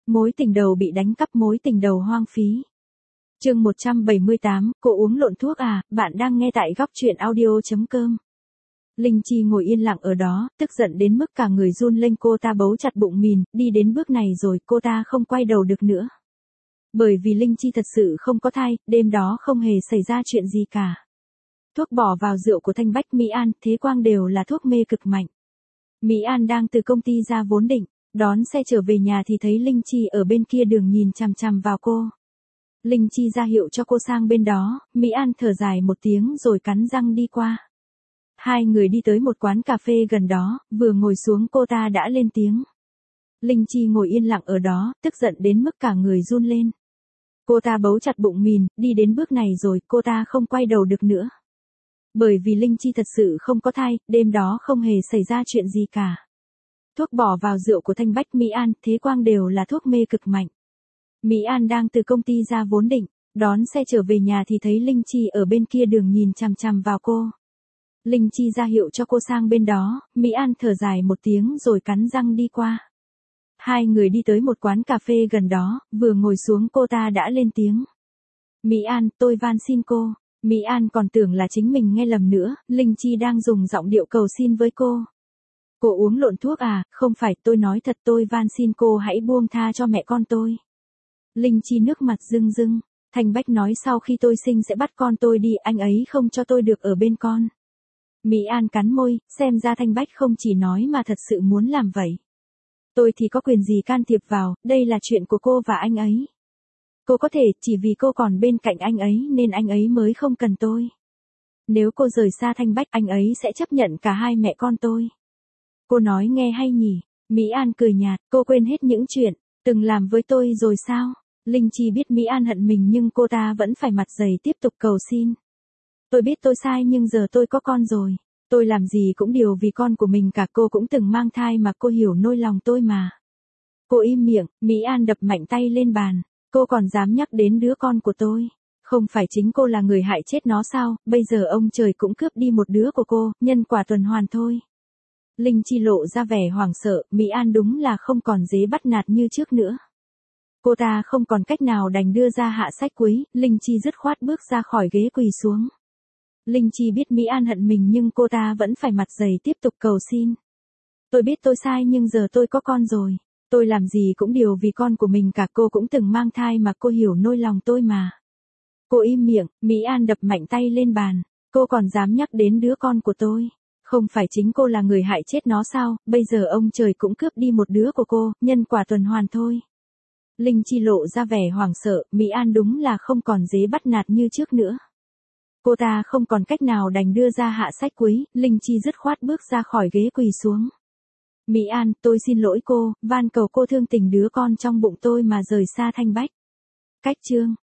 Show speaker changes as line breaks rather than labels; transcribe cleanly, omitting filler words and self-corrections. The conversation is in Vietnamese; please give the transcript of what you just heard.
Mối tình đầu bị đánh cắp, mối tình đầu hoang phí. Chương 178, cô uống lộn thuốc à, bạn đang nghe tại góc truyện audio.com. Linh Chi ngồi yên lặng ở đó, tức giận đến mức cả người run lên, cô ta bấu chặt bụng mìn, đi đến bước này rồi, cô ta không quay đầu được nữa. Bởi vì Linh Chi thật sự không có thai, đêm đó không hề xảy ra chuyện gì cả. Thuốc bỏ vào rượu của Thanh Bách, Mỹ An, Thế Quang đều là thuốc mê cực mạnh. Mỹ An đang từ công ty ra vốn định đón xe trở về nhà thì thấy Linh Chi ở bên kia đường nhìn chằm chằm vào cô. Linh Chi ra hiệu cho cô sang bên đó, Mỹ An thở dài một tiếng rồi cắn răng đi qua. Hai người đi tới một quán cà phê gần đó, vừa ngồi xuống cô ta đã lên tiếng. Linh Chi ngồi yên lặng ở đó, tức giận đến mức cả người run lên. Cô ta bấu chặt bụng mìn, đi đến bước này rồi, cô ta không quay đầu được nữa. Bởi vì Linh Chi thật sự không có thai, đêm đó không hề xảy ra chuyện gì cả. Thuốc bỏ vào rượu của Thanh Bách, Mỹ An, Thế Quang đều là thuốc mê cực mạnh. Mỹ An đang từ công ty ra vốn định đón xe trở về nhà thì thấy Linh Chi ở bên kia đường nhìn chằm chằm vào cô. Linh Chi ra hiệu cho cô sang bên đó, Mỹ An thở dài một tiếng rồi cắn răng đi qua. Hai người đi tới một quán cà phê gần đó, vừa ngồi xuống cô ta đã lên tiếng. Mỹ An, tôi van xin cô. Mỹ An còn tưởng là chính mình nghe lầm nữa, Linh Chi đang dùng giọng điệu cầu xin với cô. Cô uống lộn thuốc à, không phải, tôi nói thật, tôi van xin cô hãy buông tha cho mẹ con tôi. Linh Chi nước mặt rưng rưng, Thanh Bách nói sau khi tôi sinh sẽ bắt con tôi đi, anh ấy không cho tôi được ở bên con. Mỹ An cắn môi, xem ra Thanh Bách không chỉ nói mà thật sự muốn làm vậy. Tôi thì có quyền gì can thiệp vào, đây là chuyện của cô và anh ấy. Cô có thể, chỉ vì cô còn bên cạnh anh ấy nên anh ấy mới không cần tôi. Nếu cô rời xa Thanh Bách, anh ấy sẽ chấp nhận cả hai mẹ con tôi. Cô nói nghe hay nhỉ? Mỹ An cười nhạt, cô quên hết những chuyện từng làm với tôi rồi sao? Linh Chi biết Mỹ An hận mình nhưng cô ta vẫn phải mặt dày tiếp tục cầu xin. Tôi biết tôi sai nhưng giờ tôi có con rồi. Tôi làm gì cũng đều vì con của mình cả, cô cũng từng mang thai mà, cô hiểu nỗi lòng tôi mà. Cô im miệng, Mỹ An đập mạnh tay lên bàn. Cô còn dám nhắc đến đứa con của tôi. Không phải chính cô là người hại chết nó sao, bây giờ ông trời cũng cướp đi một đứa của cô, nhân quả tuần hoàn thôi. Linh Chi lộ ra vẻ hoảng sợ, Mỹ An đúng là không còn dễ bắt nạt như trước nữa. Cô ta không còn cách nào đành đưa ra hạ sách cuối, Linh Chi dứt khoát bước ra khỏi ghế quỳ xuống. Linh Chi biết Mỹ An hận mình nhưng cô ta vẫn phải mặt dày tiếp tục cầu xin. Tôi biết tôi sai nhưng giờ tôi có con rồi. Tôi làm gì cũng đều vì con của mình cả, cô cũng từng mang thai mà, cô hiểu nỗi lòng tôi mà. Cô im miệng, Mỹ An đập mạnh tay lên bàn. Cô còn dám nhắc đến đứa con của tôi. Không phải chính cô là người hại chết nó sao, bây giờ ông trời cũng cướp đi một đứa của cô, nhân quả tuần hoàn thôi. Linh Chi lộ ra vẻ hoảng sợ, Mỹ An đúng là không còn dễ bắt nạt như trước nữa. Cô ta không còn cách nào đành đưa ra hạ sách cuối, Linh Chi dứt khoát bước ra khỏi ghế quỳ xuống. Mỹ An, tôi xin lỗi cô, van cầu cô thương tình đứa con trong bụng tôi mà rời xa Thanh Bách. Cách chương